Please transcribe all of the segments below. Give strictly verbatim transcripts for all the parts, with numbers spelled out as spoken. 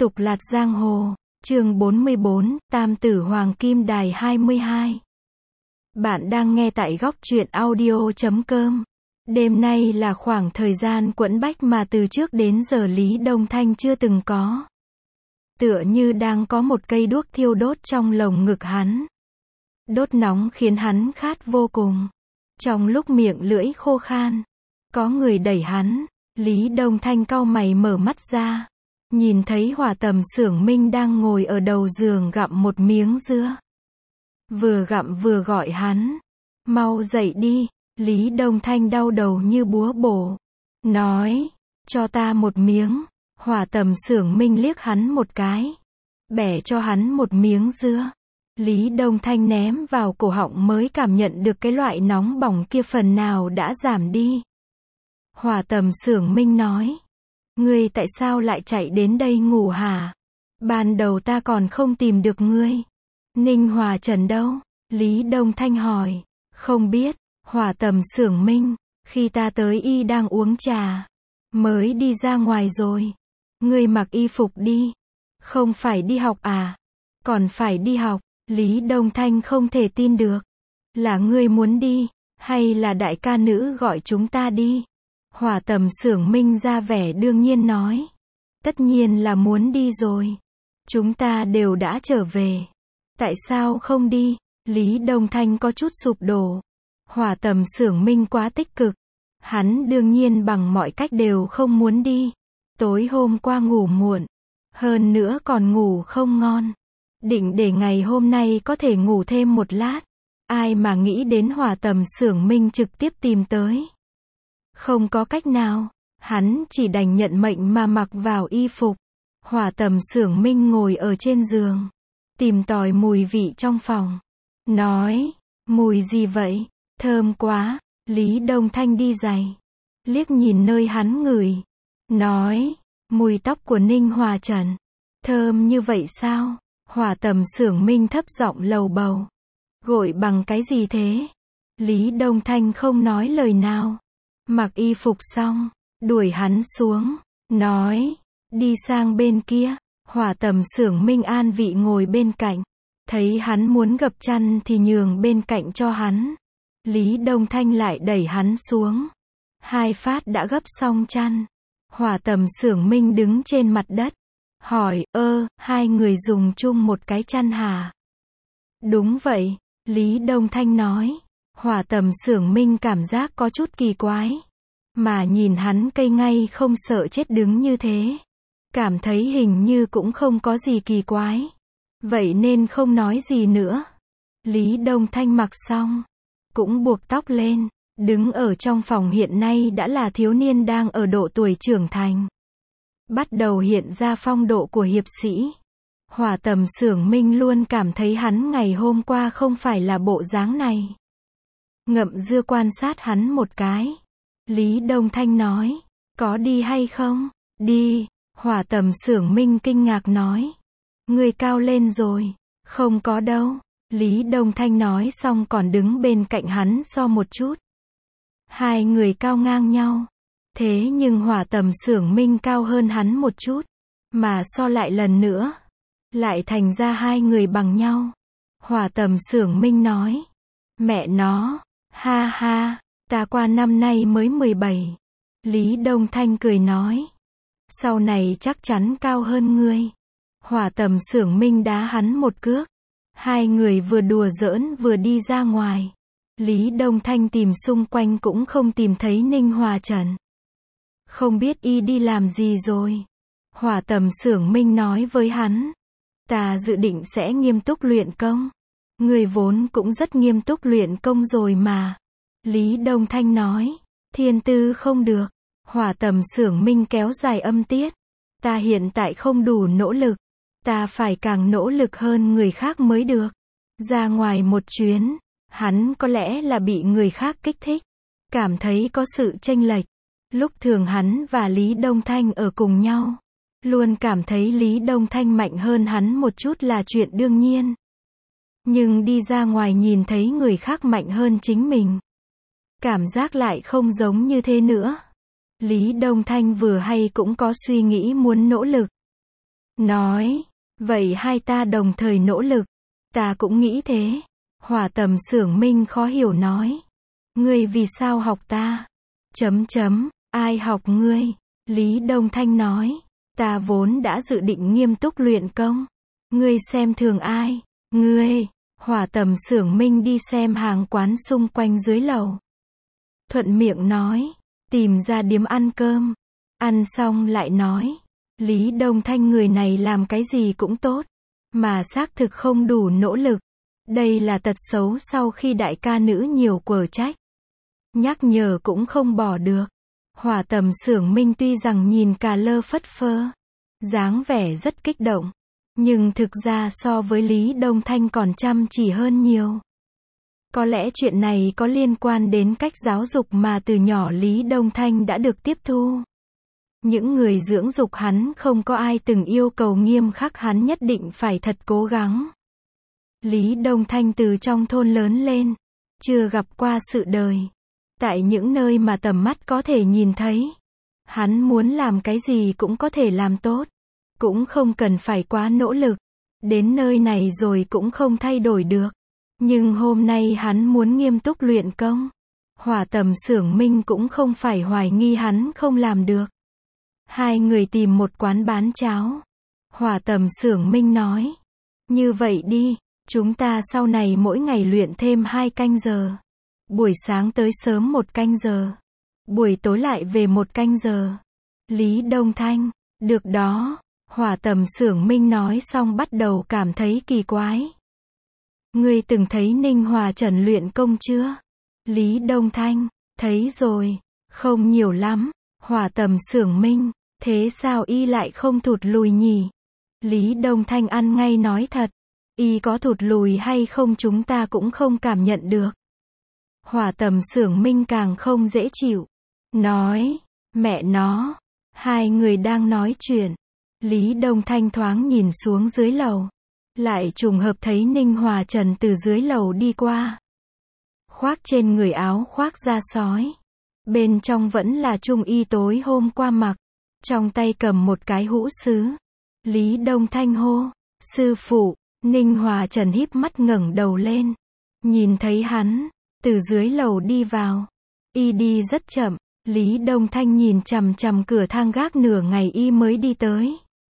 Tục lạt giang hồ, chương bốn mươi bốn, Tam tử Hoàng Kim Đài hai mươi hai. Bạn đang nghe tại góc truyện audio chấm com. Đêm nay là khoảng thời gian quẫn bách mà từ trước đến giờ Lý Đông Thanh chưa từng có. Tựa như đang có một cây đuốc thiêu đốt trong lồng ngực hắn. Đốt nóng khiến hắn khát vô cùng. Trong lúc miệng lưỡi khô khan, có người đẩy hắn, Lý Đông Thanh cau mày mở mắt ra. Nhìn thấy Hỏa Tầm Xưởng Minh đang ngồi ở đầu giường gặm một miếng dưa. Vừa gặm vừa gọi hắn. Mau dậy đi. Lý Đông Thanh đau đầu như búa bổ. Nói, cho ta một miếng. Hỏa Tầm Xưởng Minh liếc hắn một cái. Bẻ cho hắn một miếng dưa. Lý Đông Thanh ném vào cổ họng mới cảm nhận được cái loại nóng bỏng kia phần nào đã giảm đi. Hỏa Tầm Xưởng Minh nói. Ngươi tại sao lại chạy đến đây ngủ hả? Ban đầu ta còn không tìm được ngươi. Ninh Hòa Trần đâu? Lý Đông Thanh hỏi. Không biết. Hỏa Tầm Xưởng Minh. Khi ta tới y đang uống trà. Mới đi ra ngoài rồi. Ngươi mặc y phục đi. Không phải đi học à? Còn phải đi học. Lý Đông Thanh không thể tin được. Là ngươi muốn đi, hay là đại ca nữ gọi chúng ta đi? Hỏa Tầm Xưởng Minh ra vẻ đương nhiên nói. Tất nhiên là muốn đi rồi. Chúng ta đều đã trở về. Tại sao không đi? Lý Đông Thanh có chút sụp đổ. Hỏa Tầm Xưởng Minh quá tích cực. Hắn đương nhiên bằng mọi cách đều không muốn đi. Tối hôm qua ngủ muộn. Hơn nữa còn ngủ không ngon. Định để ngày hôm nay có thể ngủ thêm một lát. Ai mà nghĩ đến Hỏa Tầm Xưởng Minh trực tiếp tìm tới. Không có cách nào, hắn chỉ đành nhận mệnh mà mặc vào y phục. Hỏa Tầm Xưởng Minh ngồi ở trên giường, tìm tòi mùi vị trong phòng. Nói, mùi gì vậy? Thơm quá. Lý Đông Thanh đi giày, liếc nhìn nơi hắn ngửi. Nói, mùi tóc của Ninh Hòa Trần. Thơm như vậy sao? Hỏa Tầm Xưởng Minh thấp giọng lầu bầu. Gội bằng cái gì thế? Lý Đông Thanh không nói lời nào. Mặc y phục xong, đuổi hắn xuống, nói, đi sang bên kia. Hỏa Tầm Xưởng Minh an vị ngồi bên cạnh, thấy hắn muốn gập chăn thì nhường bên cạnh cho hắn. Lý Đông Thanh lại đẩy hắn xuống. Hai phát đã gấp xong chăn. Hỏa Tầm Xưởng Minh đứng trên mặt đất, hỏi, ơ, hai người dùng chung một cái chăn hả? Đúng vậy, Lý Đông Thanh nói. Hỏa Tầm Xưởng Minh cảm giác có chút kỳ quái. Mà nhìn hắn cây ngay không sợ chết đứng như thế. Cảm thấy hình như cũng không có gì kỳ quái. Vậy nên không nói gì nữa. Lý Đông Thanh mặc xong. Cũng buộc tóc lên. Đứng ở trong phòng hiện nay đã là thiếu niên đang ở độ tuổi trưởng thành. Bắt đầu hiện ra phong độ của hiệp sĩ. Hỏa Tầm Xưởng Minh luôn cảm thấy hắn ngày hôm qua không phải là bộ dáng này. Ngậm dưa quan sát hắn một cái. Lý Đông Thanh nói, có đi hay không? Đi. Hỏa Tầm Xưởng Minh kinh ngạc nói. Người cao lên rồi. Không có đâu. Lý Đông Thanh nói xong còn đứng bên cạnh hắn so một chút. Hai người cao ngang nhau. Thế nhưng Hỏa Tầm Xưởng Minh cao hơn hắn một chút. Mà so lại lần nữa. Lại thành ra hai người bằng nhau. Hỏa Tầm Xưởng Minh nói. Mẹ nó. Ha ha. Ta qua năm nay mới mười bảy. Lý Đông Thanh cười nói. Sau này chắc chắn cao hơn ngươi. Hỏa Tầm Xưởng Minh đá hắn một cước. Hai người vừa đùa giỡn vừa đi ra ngoài. Lý Đông Thanh tìm xung quanh cũng không tìm thấy Ninh Hòa Trần. Không biết y đi làm gì rồi. Hỏa Tầm Xưởng Minh nói với hắn. Ta dự định sẽ nghiêm túc luyện công. Người vốn cũng rất nghiêm túc luyện công rồi mà. Lý Đông Thanh nói. Thiên tư không được. Hỏa Tầm Xưởng Minh kéo dài âm tiết. Ta hiện tại không đủ nỗ lực. Ta phải càng nỗ lực hơn người khác mới được. Ra ngoài một chuyến. Hắn có lẽ là bị người khác kích thích. Cảm thấy có sự chênh lệch. Lúc thường hắn và Lý Đông Thanh ở cùng nhau. Luôn cảm thấy Lý Đông Thanh mạnh hơn hắn một chút là chuyện đương nhiên. Nhưng đi ra ngoài nhìn thấy người khác mạnh hơn chính mình. Cảm giác lại không giống như thế nữa. Lý Đông Thanh vừa hay cũng có suy nghĩ muốn nỗ lực. nói, vậy hai ta đồng thời nỗ lực. Ta cũng nghĩ thế. Hỏa Tầm Xưởng Minh khó hiểu nói. Ngươi vì sao học ta? Chấm chấm, ai học ngươi? Lý Đông Thanh nói, ta vốn đã dự định nghiêm túc luyện công. Ngươi xem thường ai? Ngươi. Hỏa Tầm Xưởng Minh đi xem hàng quán xung quanh dưới lầu. Thuận miệng nói, tìm ra điếm ăn cơm. Ăn xong lại nói, Lý Đông Thanh người này làm cái gì cũng tốt, mà xác thực không đủ nỗ lực. Đây là tật xấu sau khi đại ca nữ nhiều quở trách. Nhắc nhở cũng không bỏ được. Hỏa Tầm Xưởng Minh tuy rằng nhìn cà lơ phất phơ, dáng vẻ rất kích động, nhưng thực ra so với Lý Đông Thanh còn chăm chỉ hơn nhiều. Có lẽ chuyện này có liên quan đến cách giáo dục mà từ nhỏ Lý Đông Thanh đã được tiếp thu. Những người dưỡng dục hắn không có ai từng yêu cầu nghiêm khắc hắn nhất định phải thật cố gắng. Lý Đông Thanh từ trong thôn lớn lên, chưa gặp qua sự đời. Tại những nơi mà tầm mắt có thể nhìn thấy, hắn muốn làm cái gì cũng có thể làm tốt, cũng không cần phải quá nỗ lực. Đến nơi này rồi cũng không thay đổi được. Nhưng hôm nay hắn muốn nghiêm túc luyện công. Hỏa Tầm Xưởng Minh cũng không phải hoài nghi hắn không làm được. Hai người tìm một quán bán cháo. Hỏa Tầm Xưởng Minh nói, như vậy đi, chúng ta sau này mỗi ngày luyện thêm hai canh giờ. Buổi sáng tới sớm một canh giờ, buổi tối lại về một canh giờ. Lý Đông Thanh, được đó. Hỏa Tầm Xưởng Minh nói xong bắt đầu cảm thấy kỳ quái. Ngươi từng thấy Ninh Hòa Trần luyện công chưa? Lý Đông Thanh, thấy rồi, không nhiều lắm. Hỏa Tầm Xưởng Minh, thế sao y lại không thụt lùi nhỉ? Lý Đông Thanh ăn ngay nói thật, y có thụt lùi hay không chúng ta cũng không cảm nhận được. Hỏa Tầm Xưởng Minh càng không dễ chịu, nói, mẹ nó, hai người đang nói chuyện. Lý Đông Thanh thoáng nhìn xuống dưới lầu, lại trùng hợp thấy Ninh Hòa Trần từ dưới lầu đi qua. Khoác trên người áo khoác da sói, bên trong vẫn là trung y tối hôm qua mặc, trong tay cầm một cái hũ sứ. Lý Đông Thanh hô, sư phụ. Ninh Hòa Trần híp mắt ngẩng đầu lên, nhìn thấy hắn từ dưới lầu đi vào. Y đi rất chậm. Lý Đông Thanh nhìn chằm chằm cửa thang gác nửa ngày y mới đi tới.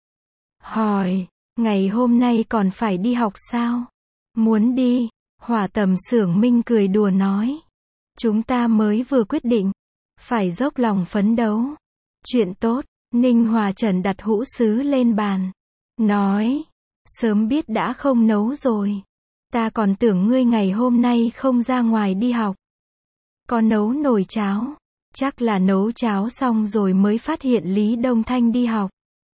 Hỏi, ngày hôm nay còn phải đi học sao? Muốn đi. Hỏa Tầm Xưởng Minh cười đùa nói, chúng ta mới vừa quyết định, phải dốc lòng phấn đấu. Chuyện tốt. Ninh Hòa Trần đặt hũ sứ lên bàn, nói, sớm biết đã không nấu rồi. Ta còn tưởng ngươi ngày hôm nay không ra ngoài đi học. Có nấu nồi cháo. Chắc là nấu cháo xong rồi mới phát hiện Lý Đông Thanh đi học.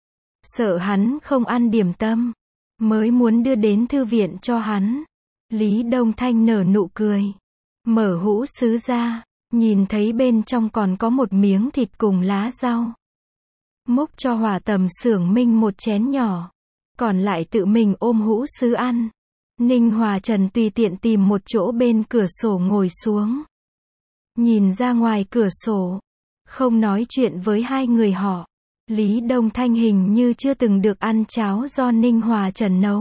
Sợ hắn không ăn điểm tâm, mới muốn đưa đến thư viện cho hắn. Lý Đông Thanh nở nụ cười, mở hũ sứ ra, nhìn thấy bên trong còn có một miếng thịt cùng lá rau. Múc cho Hỏa Tầm Xưởng Minh một chén nhỏ, còn lại tự mình ôm hũ sứ ăn. Ninh Hòa Trần tùy tiện tìm một chỗ bên cửa sổ ngồi xuống, nhìn ra ngoài cửa sổ, không nói chuyện với hai người họ. Lý Đông Thanh hình như chưa từng được ăn cháo do Ninh Hòa Trần nấu.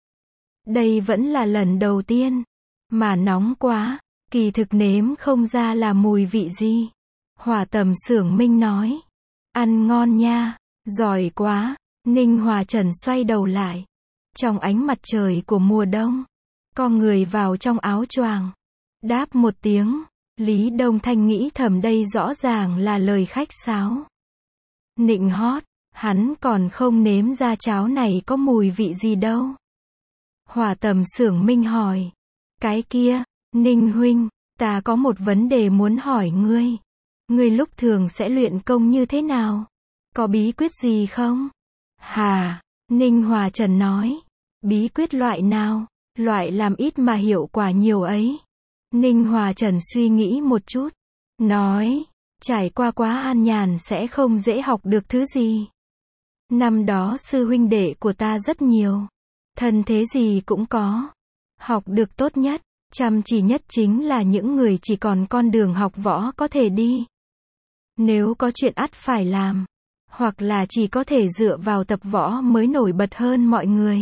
Đây vẫn là lần đầu tiên, mà nóng quá, kỳ thực nếm không ra là mùi vị gì. Hỏa Tầm Xưởng Minh nói, ăn ngon nha, giỏi quá. Ninh Hòa Trần xoay đầu lại, trong ánh mặt trời của mùa đông, con người vào trong áo choàng, đáp một tiếng. Lý Đông Thanh nghĩ thầm đây rõ ràng là lời khách sáo, nịnh hót, hắn còn không nếm ra cháo này có mùi vị gì đâu. Hỏa Tầm Xưởng Minh hỏi, cái kia, Ninh huynh, ta có một vấn đề muốn hỏi ngươi. Ngươi lúc thường sẽ luyện công như thế nào? Có bí quyết gì không? Hà, Ninh Hòa Trần nói, bí quyết loại nào? Loại làm ít mà hiệu quả nhiều ấy. Ninh Hòa Trần suy nghĩ một chút, nói, trải qua quá an nhàn sẽ không dễ học được thứ gì. Năm đó sư huynh đệ của ta rất nhiều, thân thế gì cũng có. Học được tốt nhất, chăm chỉ nhất chính là những người chỉ còn con đường học võ có thể đi. Nếu có chuyện ắt phải làm, hoặc là chỉ có thể dựa vào tập võ mới nổi bật hơn mọi người.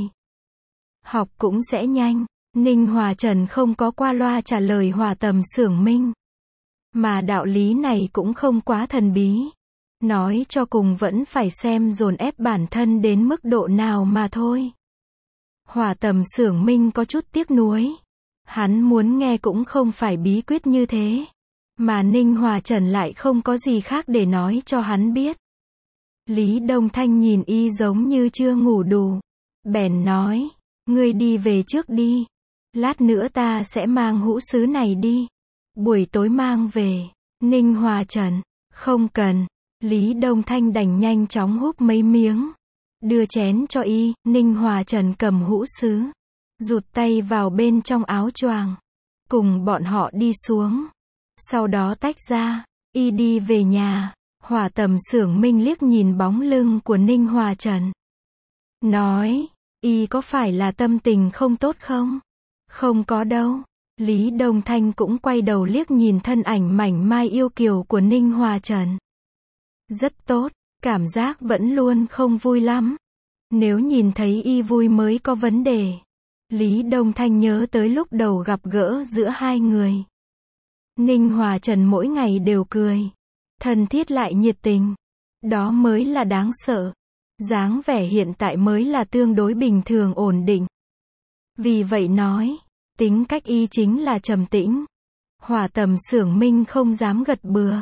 Học cũng sẽ nhanh. Ninh Hòa Trần không có qua loa trả lời Hỏa Tầm Xưởng Minh. Mà đạo lý này cũng không quá thần bí. Nói cho cùng vẫn phải xem dồn ép bản thân đến mức độ nào mà thôi. Hỏa Tầm Xưởng Minh có chút tiếc nuối. Hắn muốn nghe cũng không phải bí quyết như thế. Mà Ninh Hòa Trần lại không có gì khác để nói cho hắn biết. Lý Đông Thanh nhìn y giống như chưa ngủ đủ. Bèn nói, ngươi đi về trước đi. Lát nữa ta sẽ mang hũ sứ này đi. Buổi tối mang về. Ninh Hòa Trần, không cần. Lý Đông Thanh đành nhanh chóng húp mấy miếng. Đưa chén cho y. Ninh Hòa Trần cầm hũ sứ. Rụt tay vào bên trong áo choàng. Cùng bọn họ đi xuống. Sau đó tách ra. Y đi về nhà. Hỏa Tầm Xưởng Minh liếc nhìn bóng lưng của Ninh Hòa Trần. Nói, y có phải là tâm tình không tốt không? Không có đâu. Lý Đông Thanh cũng quay đầu liếc nhìn thân ảnh mảnh mai yêu kiều của Ninh Hòa Trần. Rất tốt, cảm giác vẫn luôn không vui lắm. Nếu nhìn thấy y vui mới có vấn đề. Lý Đông Thanh nhớ tới lúc đầu gặp gỡ giữa hai người. Ninh Hòa Trần mỗi ngày đều cười. Thân thiết lại nhiệt tình. Đó mới là đáng sợ. Dáng vẻ hiện tại mới là tương đối bình thường ổn định. Vì vậy nói, tính cách y chính là trầm tĩnh. Hỏa Tầm Xưởng Minh không dám gật bừa.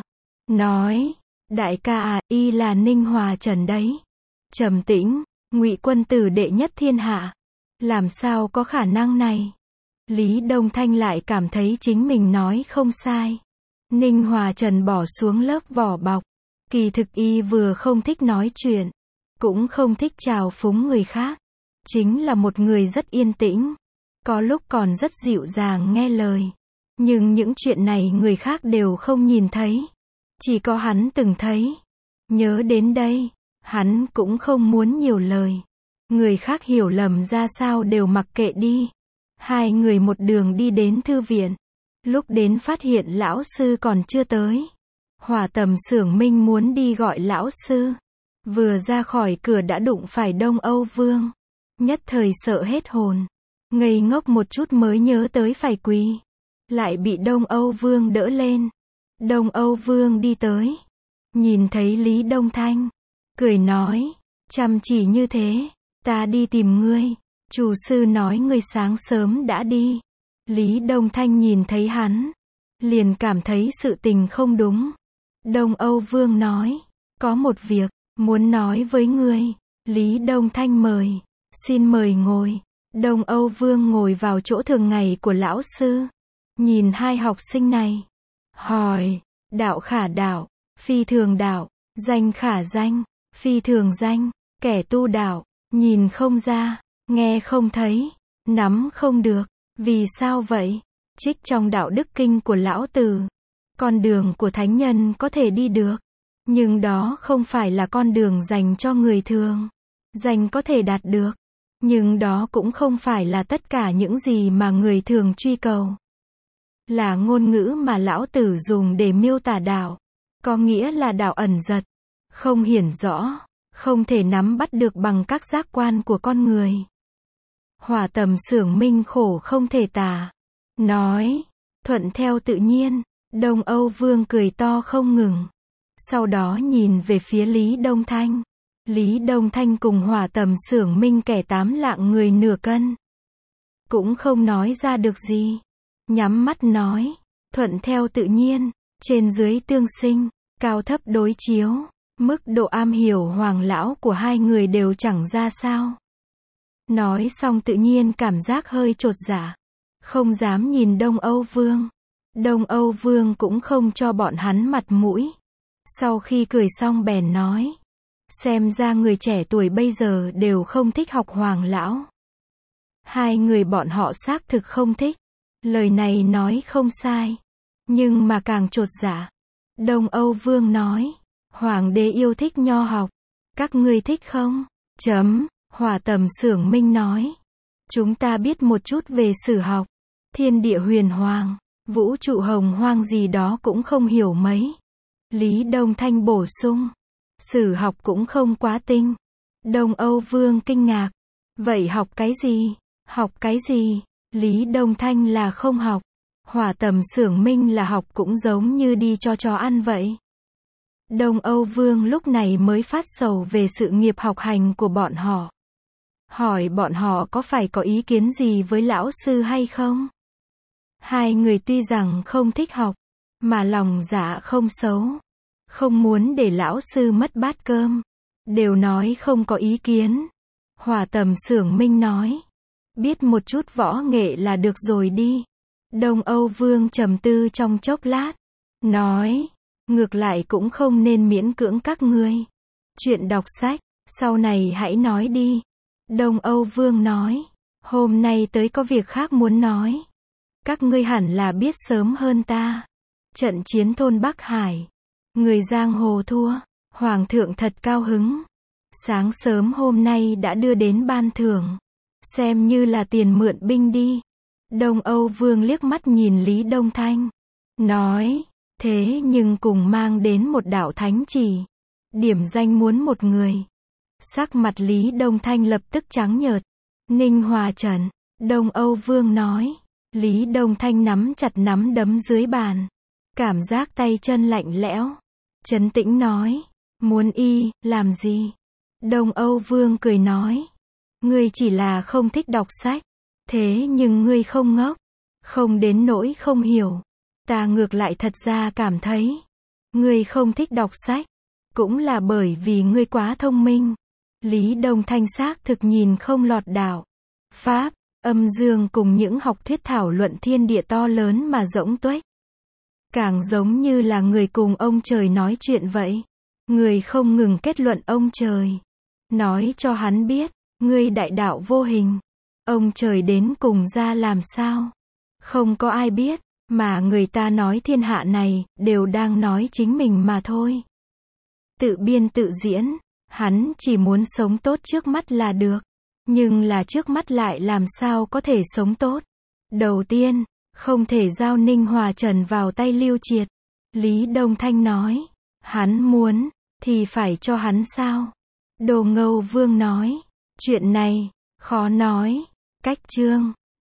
Nói, đại ca à, y là Ninh Hòa Trần đấy. Trầm tĩnh, Ngụy quân tử đệ nhất thiên hạ. Làm sao có khả năng này? Lý Đông Thanh lại cảm thấy chính mình nói không sai. Ninh Hòa Trần bỏ xuống lớp vỏ bọc. Kỳ thực y vừa không thích nói chuyện, cũng không thích chào phúng người khác. Chính là một người rất yên tĩnh. Có lúc còn rất dịu dàng nghe lời. Nhưng những chuyện này người khác đều không nhìn thấy. Chỉ có hắn từng thấy. Nhớ đến đây, hắn cũng không muốn nhiều lời. Người khác hiểu lầm ra sao đều mặc kệ đi. Hai người một đường đi đến thư viện. Lúc đến phát hiện lão sư còn chưa tới. Hỏa Tầm Xưởng Minh muốn đi gọi lão sư. Vừa ra khỏi cửa đã đụng phải Đông Âu Vương. Nhất thời sợ hết hồn. Ngây ngốc một chút mới nhớ tới phải quỳ. Lại bị Đông Âu Vương đỡ lên. Đông Âu Vương đi tới. Nhìn thấy Lý Đông Thanh. Cười nói. Chăm chỉ như thế. Ta đi tìm ngươi. Chủ sư nói ngươi sáng sớm đã đi. Lý Đông Thanh nhìn thấy hắn. Liền cảm thấy sự tình không đúng. Đông Âu Vương nói. Có một việc. Muốn nói với ngươi. Lý Đông Thanh mời. Xin mời ngồi. Đông Âu Vương ngồi vào chỗ thường ngày của lão sư. Nhìn hai học sinh này. Hỏi. Đạo khả đạo. Phi thường đạo. Danh khả danh. Phi thường danh. Kẻ tu đạo. Nhìn không ra. Nghe không thấy. Nắm không được. Vì sao vậy? Trích trong đạo đức kinh của lão tử. Con đường của thánh nhân có thể đi được. Nhưng đó không phải là con đường dành cho người thường. Danh có thể đạt được. Nhưng đó cũng không phải là tất cả những gì mà người thường truy cầu. Là ngôn ngữ mà lão tử dùng để miêu tả đạo. Có nghĩa là đạo ẩn giật. Không hiển rõ. Không thể nắm bắt được bằng các giác quan của con người. Hỏa Tầm Xưởng Minh khổ không thể tả. Nói. Thuận theo tự nhiên. Đông Âu Vương cười to không ngừng. Sau đó nhìn về phía Lý Đông Thanh. Lý Đông Thanh cùng Hỏa Tầm Xưởng Minh kẻ tám lạng người nửa cân. Cũng không nói ra được gì. Nhắm mắt nói. Thuận theo tự nhiên. Trên dưới tương sinh. Cao thấp đối chiếu. Mức độ am hiểu hoàng lão của hai người đều chẳng ra sao. Nói xong tự nhiên cảm giác hơi chột dạ. Không dám nhìn Đông Âu Vương. Đông Âu Vương cũng không cho bọn hắn mặt mũi. Sau khi cười xong bèn nói. Xem ra người trẻ tuổi bây giờ đều không thích học hoàng lão. Hai người bọn họ xác thực không thích. Lời này nói không sai. Nhưng mà càng chột dạ. Đông Âu Vương nói. Hoàng đế yêu thích nho học. Các ngươi thích không? Chấm. Hỏa Tầm Xưởng Minh nói. Chúng ta biết một chút về sử học. Thiên địa huyền hoàng. Vũ trụ hồng hoang gì đó cũng không hiểu mấy. Lý Đông Thanh bổ sung. Sử học cũng không quá tinh. Đông Âu Vương kinh ngạc. Vậy học cái gì? Học cái gì? Lý Đông Thanh là không học. Hỏa Tầm Xưởng Minh là học cũng giống như đi cho chó ăn vậy. Đông Âu Vương lúc này mới phát sầu về sự nghiệp học hành của bọn họ. Hỏi bọn họ có phải có ý kiến gì với lão sư hay không? Hai người tuy rằng không thích học, mà lòng dạ không xấu. Không muốn để lão sư mất bát cơm. Đều nói không có ý kiến. Hỏa Tầm Xưởng Minh nói. Biết một chút võ nghệ là được rồi đi. Đông Âu Vương trầm tư trong chốc lát. Nói. Ngược lại cũng không nên miễn cưỡng các ngươi. Chuyện đọc sách, sau này hãy nói đi. Đông Âu Vương nói. Hôm nay tới có việc khác muốn nói. Các ngươi hẳn là biết sớm hơn ta. Trận chiến thôn Bắc Hải. Người giang hồ thua. Hoàng thượng thật cao hứng. Sáng sớm hôm nay đã đưa đến ban thưởng. Xem như là tiền mượn binh đi. Đông Âu Vương liếc mắt nhìn Lý Đông Thanh. Nói. Thế nhưng cùng mang đến một đạo thánh chỉ. Điểm danh muốn một người. Sắc mặt Lý Đông Thanh lập tức trắng nhợt. Ninh Hòa Trần. Đông Âu Vương nói. Lý Đông Thanh nắm chặt nắm đấm dưới bàn. Cảm giác tay chân lạnh lẽo. Trấn tĩnh nói. Muốn y, làm gì? Đông Âu Vương cười nói. Ngươi chỉ là không thích đọc sách. Thế nhưng ngươi không ngốc. Không đến nỗi không hiểu. Ta ngược lại thật ra cảm thấy. Ngươi không thích đọc sách. Cũng là bởi vì ngươi quá thông minh. Lý Đông Thanh xác thực nhìn không lọt đạo. Pháp, âm dương cùng những học thuyết thảo luận thiên địa to lớn mà rỗng tuếch. Càng giống như là người cùng ông trời nói chuyện vậy. Người không ngừng kết luận ông trời. Nói cho hắn biết, ngươi đại đạo vô hình. Ông trời đến cùng ra làm sao? Không có ai biết, mà người ta nói thiên hạ này, đều đang nói chính mình mà thôi. Tự biên tự diễn, hắn chỉ muốn sống tốt trước mắt là được. Nhưng là trước mắt lại làm sao có thể sống tốt? Đầu tiên, không thể giao Ninh Hòa Trần vào tay Lưu Triệt. Lý Đông Thanh nói, hắn muốn, thì phải cho hắn sao? Đồ Ngầu Vương nói, chuyện này, khó nói. Cách chương